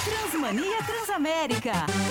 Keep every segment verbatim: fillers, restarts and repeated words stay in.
Transmania Transamérica.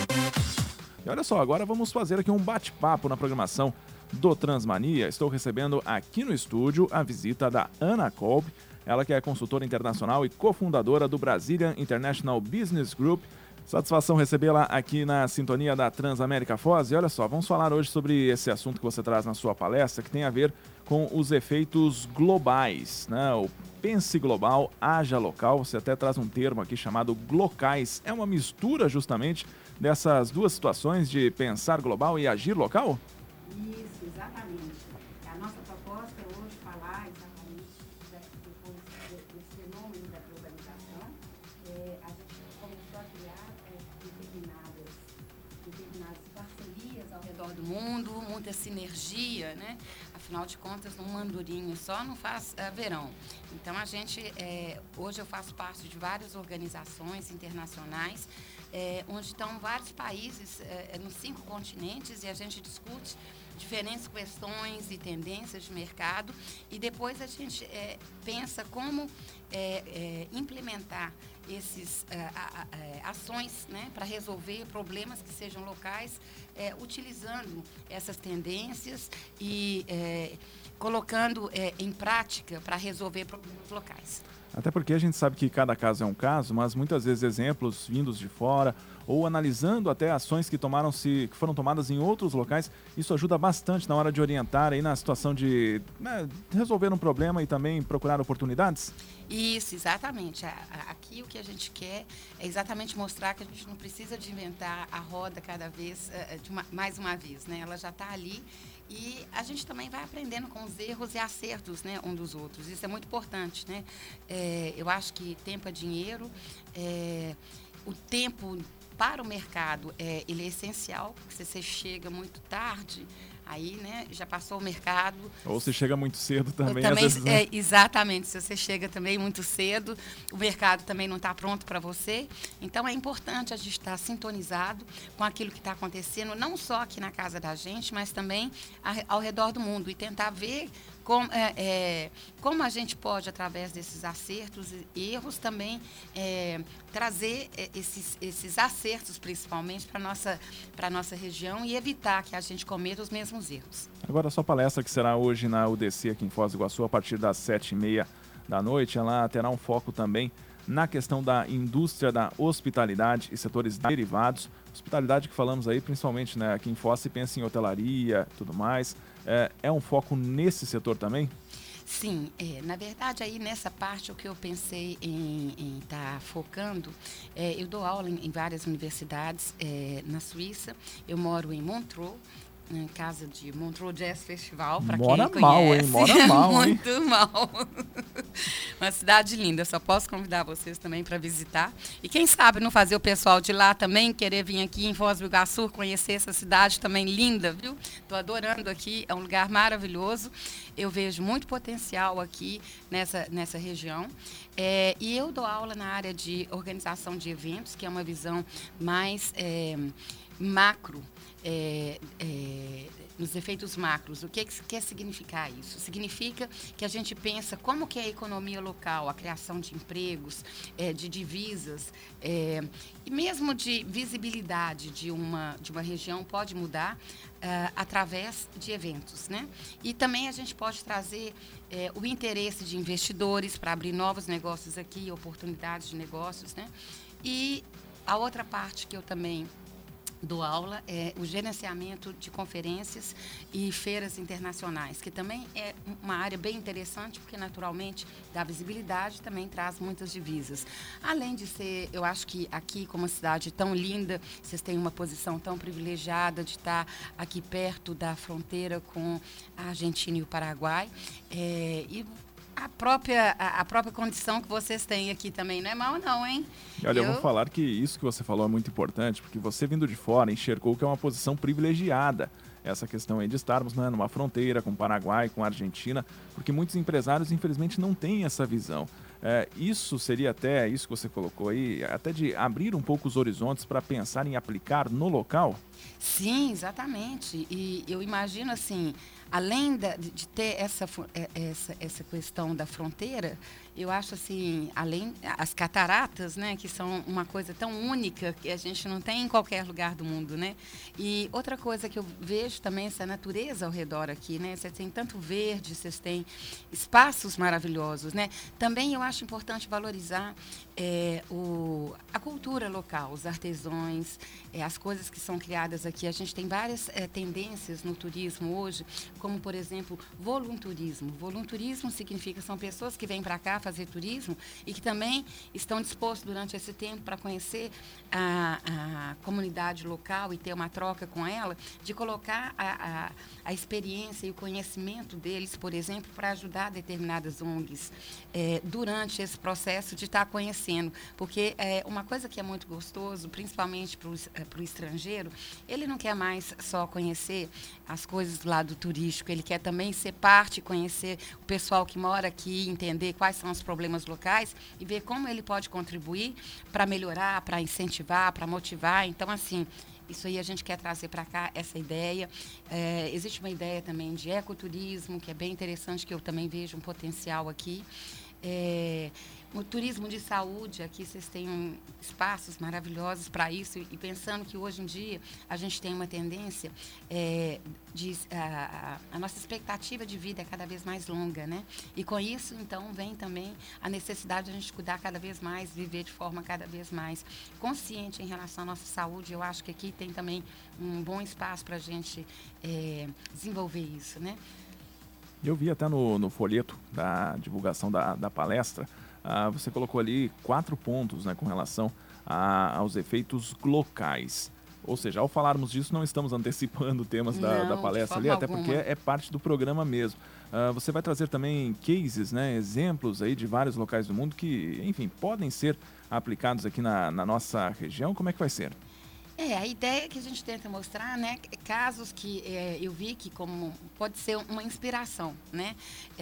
E olha só, agora vamos fazer aqui um bate-papo na programação do Transmania. Estou recebendo aqui no estúdio a visita da Ana Kolb, ela que é consultora internacional e cofundadora do Brazilian International Business Group. Satisfação recebê-la aqui na sintonia da Transamérica Foz. E olha só, vamos falar hoje sobre esse assunto que você traz na sua palestra, que tem a ver com os efeitos globais, né? O pense global, haja local. Você até traz um termo aqui chamado glocais. É uma mistura justamente dessas duas situações de pensar global e agir local? Isso, exatamente. A nossa proposta é hoje falar exatamente depois desse fenômeno da globalização. É, a gente começou a criar é, determinadas, determinadas parcerias ao redor do mundo, muita sinergia, né? Afinal de contas, um mandurinho só não faz uh, verão. Então, a gente, é, hoje eu faço parte de várias organizações internacionais, é, onde estão vários países é, nos cinco continentes, e a gente discute diferentes questões e tendências de mercado, e depois a gente é, pensa como é, é, implementar esses é, a, a, é, ações, né, para resolver problemas que sejam locais, é, utilizando essas tendências e é, colocando é, em prática para resolver problemas locais. Até porque a gente sabe que cada caso é um caso, mas muitas vezes exemplos vindos de fora ou analisando até ações que tomaram-se, que foram tomadas em outros locais, isso ajuda bastante na hora de orientar aí na situação de, né, resolver um problema e também procurar oportunidades? Isso, exatamente. Aqui o que a gente quer é exatamente mostrar que a gente não precisa de inventar a roda cada vez, de uma, mais uma vez, né? Ela já está ali e a gente também vai aprendendo com os erros e acertos, né, um dos outros. Isso é muito importante, né? É, eu acho que tempo é dinheiro, é, o tempo para o mercado é, ele é essencial, porque se você chega muito tarde, aí, né, já passou o mercado. Ou se chega muito cedo também, também às vezes, né? é, exatamente, se você chega também muito cedo, o mercado também não está pronto para você. Então, é importante a gente estar sintonizado com aquilo que está acontecendo, não só aqui na casa da gente, mas também ao redor do mundo, e tentar ver como, é, é, como a gente pode, através desses acertos e erros, também é, trazer esses, esses acertos, principalmente, para a nossa, para a nossa região e evitar que a gente cometa os mesmos erros. Agora, a sua palestra, que será hoje na U D C aqui em Foz do Iguaçu, a partir das sete e meia da noite, ela terá um foco também na questão da indústria da hospitalidade e setores derivados. Hospitalidade que falamos aí, principalmente, né, aqui em Foz, se pensa em hotelaria e tudo mais. É, é um foco nesse setor também? Sim, é, na verdade, aí nessa parte o que eu pensei em estar tá focando, é, eu dou aula em, em várias universidades é, na Suíça, eu moro em Montreux, em casa de Montreux Jazz Festival, para quem conhece. Mora mal, hein? Mora mal, hein? Muito mal. Uma cidade linda, só posso convidar vocês também para visitar. E quem sabe não fazer o pessoal de lá também querer vir aqui em Foz do Iguaçu, conhecer essa cidade também linda, viu? Estou adorando aqui, é um lugar maravilhoso. Eu vejo muito potencial aqui nessa, nessa região. É, e eu dou aula na área de organização de eventos, que é uma visão mais é, macro, É, é, nos efeitos macros. O que quer significar isso? Significa que a gente pensa como que a economia local, a criação de empregos, é, de divisas, é, e mesmo de visibilidade de uma, de uma região pode mudar é, através de eventos, né? E também a gente pode trazer é, o interesse de investidores para abrir novos negócios aqui, oportunidades de negócios, né? E a outra parte que eu também dou aula é o gerenciamento de conferências e feiras internacionais, que também é uma área bem interessante, porque naturalmente dá visibilidade e também traz muitas divisas. Além de ser, eu acho que aqui, como uma cidade tão linda, vocês têm uma posição tão privilegiada de estar aqui perto da fronteira com a Argentina e o Paraguai, é, e A própria, a, a própria condição que vocês têm aqui também não é mal não, hein? Olha, eu... eu vou falar que isso que você falou é muito importante, porque você vindo de fora enxergou que é uma posição privilegiada essa questão aí de estarmos, né, numa fronteira com o Paraguai, com a Argentina, porque muitos empresários, infelizmente, não têm essa visão. É, isso seria até, isso que você colocou aí, até de abrir um pouco os horizontes para pensar em aplicar no local? Sim, exatamente. E eu imagino assim, além da, de, de ter essa, essa, essa questão da fronteira, eu acho assim, além as cataratas, né, que são uma coisa tão única que a gente não tem em qualquer lugar do mundo, né? E outra coisa que eu vejo também é essa natureza ao redor aqui, né? Vocês têm tanto verde, vocês têm espaços maravilhosos, né? Também eu acho importante valorizar é, o, a cultura local, os artesãos, é, as coisas que são criadas aqui. A gente tem várias é, tendências no turismo hoje, como, por exemplo, volunturismo. Volunturismo significa que são pessoas que vêm para cá fazer turismo e que também estão dispostos durante esse tempo para conhecer a, a comunidade local e ter uma troca com ela, de colocar a, a, a experiência e o conhecimento deles, por exemplo, para ajudar determinadas O N Gs é, durante esse processo de estar conhecendo. Porque é, uma coisa que é muito gostoso, principalmente para o estrangeiro, ele não quer mais só conhecer as coisas do lado turístico, ele quer também ser parte, conhecer o pessoal que mora aqui, entender quais são os problemas locais e ver como ele pode contribuir para melhorar, para incentivar, para motivar. Então, assim, isso aí a gente quer trazer para cá, essa ideia. É, existe uma ideia também de ecoturismo, que é bem interessante, que eu também vejo um potencial aqui. É, o turismo de saúde, aqui vocês têm um, espaços maravilhosos para isso, e, e pensando que hoje em dia a gente tem uma tendência é, de a, a nossa expectativa de vida é cada vez mais longa, né? E com isso, então, vem também a necessidade de a gente cuidar cada vez mais, viver de forma cada vez mais consciente em relação à nossa saúde. Eu acho que aqui tem também um bom espaço para a gente é, desenvolver isso, né? Eu vi até no, no folheto da divulgação da, da palestra, ah, você colocou ali quatro pontos, né, com relação a, aos efeitos locais. Ou seja, ao falarmos disso, não estamos antecipando temas da, Não, da de palestra ali, forma até alguma. porque é parte do programa mesmo. Ah, você vai trazer também cases, né, exemplos aí de vários locais do mundo que, enfim, podem ser aplicados aqui na, na nossa região. Como é que vai ser? É, a ideia que a gente tenta mostrar, né, casos que é, eu vi que como pode ser uma inspiração, né,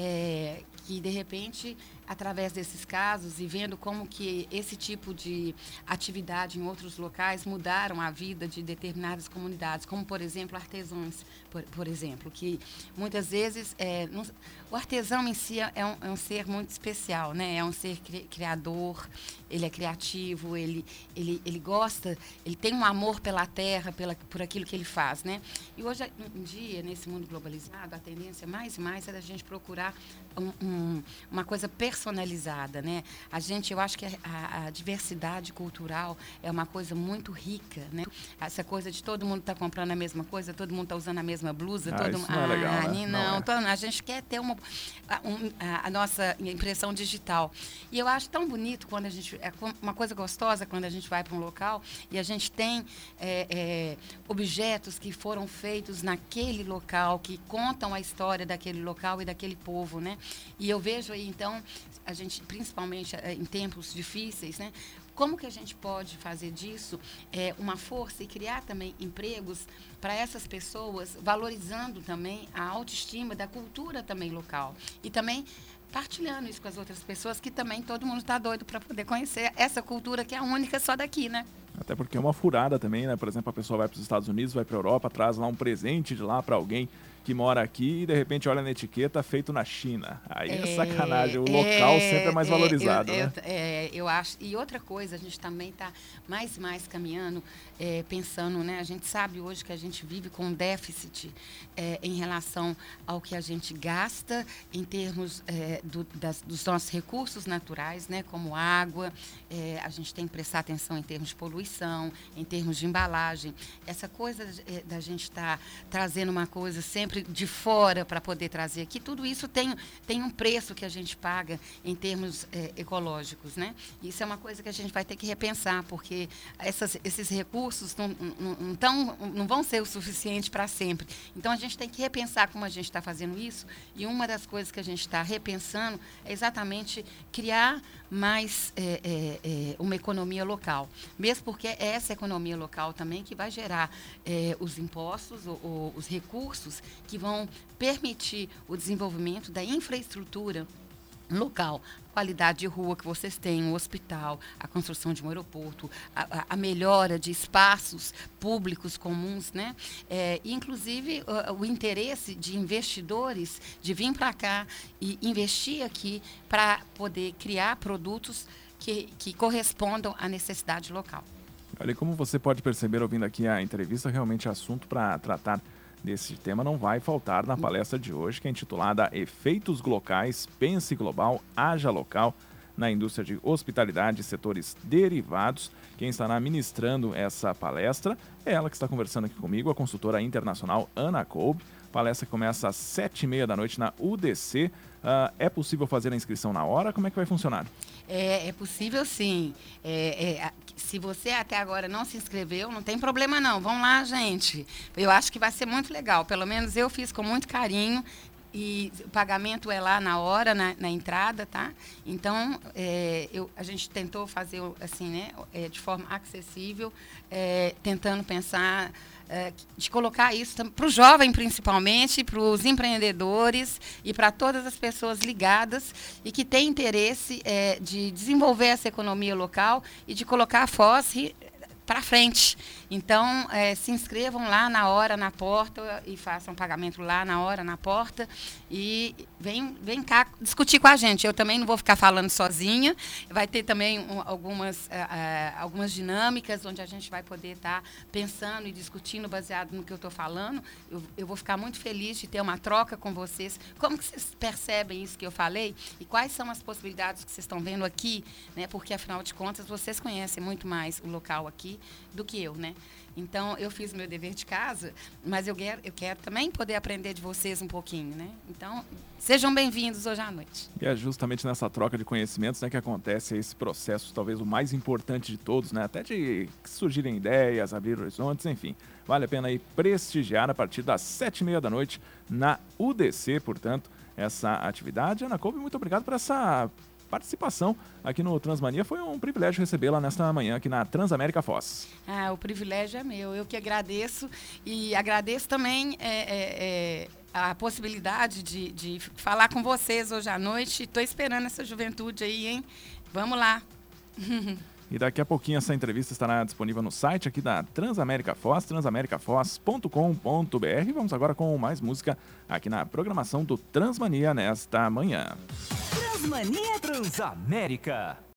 é, que de repente, através desses casos e vendo como que esse tipo de atividade em outros locais mudaram a vida de determinadas comunidades, como, por exemplo, artesãos, por, por exemplo, que muitas vezes, é, não, o artesão em si é um, é um ser muito especial, né, é um ser cri, criador, ele é criativo, ele, ele, ele gosta, ele tem um amor pela terra, pela, por aquilo que ele faz, né? E hoje em dia, nesse mundo globalizado, a tendência mais e mais é da gente procurar um, um, uma coisa personalizada, né? A gente, eu acho que a, a diversidade cultural é uma coisa muito rica, né? Essa coisa de todo mundo tá comprando a mesma coisa, todo mundo tá usando a mesma blusa, Ah, todo isso não é legal, ah, né? Não, Não é. então, a gente quer ter uma, a, um, a, a nossa impressão digital. E eu acho tão bonito quando a gente, é uma coisa gostosa quando a gente vai para um local e a gente tem é, é, objetos que foram feitos naquele local, que contam a história daquele local e daquele povo, né? E eu vejo aí, então, a gente, principalmente é, em tempos difíceis, né? Como que a gente pode fazer disso é, uma força e criar também empregos para essas pessoas, valorizando também a autoestima da cultura também local. E também partilhando isso com as outras pessoas, que também todo mundo está doido para poder conhecer essa cultura que é a única só daqui, né? Até porque é uma furada também, né? Por exemplo, a pessoa vai para os Estados Unidos, vai para a Europa, traz lá um presente de lá para alguém que mora aqui e de repente olha na etiqueta feito na China. Aí é, é sacanagem, o local é, sempre é mais valorizado, é, eu, né? Eu, é, eu acho. E outra coisa, a gente também está mais e mais caminhando, é, pensando, né? A gente sabe hoje que a gente vive com um déficit é, em relação ao que a gente gasta em termos é, do, das, dos nossos recursos naturais, né? Como água, é, a gente tem que prestar atenção em termos de poluição, em termos de embalagem. Essa coisa é, da gente estar tá trazendo uma coisa sempre de fora para poder trazer aqui, tudo isso tem, tem um preço que a gente paga em termos é, ecológicos, né? Isso é uma coisa que a gente vai ter que repensar, porque essas, esses recursos não, não, não, tão, não vão ser o suficiente para sempre. Então, a gente tem que repensar como a gente está fazendo isso, e uma das coisas que a gente está repensando é exatamente criar mais é, é, é, uma economia local, mesmo porque é essa economia local também que vai gerar é, os impostos, ou, ou, os recursos que vão permitir o desenvolvimento da infraestrutura local, qualidade de rua que vocês têm, um hospital, a construção de um aeroporto, a, a, a melhora de espaços públicos comuns, né? É, inclusive o, o interesse de investidores de vir para cá e investir aqui para poder criar produtos que, que correspondam à necessidade local. Olha, como você pode perceber ouvindo aqui a entrevista, realmente assunto para tratar desse tema não vai faltar na palestra de hoje, que é intitulada Efeitos Locais, Pense Global, Haja Local, na indústria de hospitalidade e setores derivados. Quem estará ministrando essa palestra é ela que está conversando aqui comigo, a consultora internacional Ana Kolb. Palestra que começa às sete e meia da noite na U D C. Uh, é possível fazer a inscrição na hora? Como é que vai funcionar? É, é possível, sim. É, é, se você até agora não se inscreveu, não tem problema não. Vamos lá, gente. Eu acho que vai ser muito legal. Pelo menos eu fiz com muito carinho. E o pagamento é lá na hora, na, na entrada, tá? Então, é, eu, a gente tentou fazer assim, né, é, de forma acessível, é, tentando pensar, é, de colocar isso para o jovem, principalmente, para os empreendedores e para todas as pessoas ligadas e que têm interesse é, de desenvolver essa economia local e de colocar a Foz para frente. Então, é, se inscrevam lá na hora, na porta, e façam pagamento lá na hora, na porta, e vem, vem cá discutir com a gente. Eu também não vou ficar falando sozinha, vai ter também um, algumas, uh, uh, algumas dinâmicas onde a gente vai poder estar tá pensando e discutindo baseado no que eu estou falando. Eu, eu vou ficar muito feliz de ter uma troca com vocês. Como que vocês percebem isso que eu falei? E quais são as possibilidades que vocês estão vendo aqui? Né? Porque, afinal de contas, vocês conhecem muito mais o local aqui do que eu, né? Então, eu fiz meu dever de casa, mas eu quero, eu quero também poder aprender de vocês um pouquinho, né? Então, sejam bem-vindos hoje à noite. E é justamente nessa troca de conhecimentos, né, que acontece esse processo, talvez o mais importante de todos, né? Até de surgirem ideias, abrir horizontes, enfim. Vale a pena aí prestigiar a partir das sete e meia da noite na U D C, portanto, essa atividade. Ana Kolb, muito obrigado por essa participação aqui no Transmania. Foi um privilégio recebê-la nesta manhã aqui na Transamérica Foz. Ah, o privilégio é meu. Eu que agradeço e agradeço também é, é, é, a possibilidade de, de falar com vocês hoje à noite. Estou esperando essa juventude aí, hein? Vamos lá. E daqui a pouquinho essa entrevista estará disponível no site aqui da Transamérica Foz, transamerica foz ponto com ponto b r. Vamos agora com mais música aqui na programação do Transmania nesta manhã. Transmania Transamérica.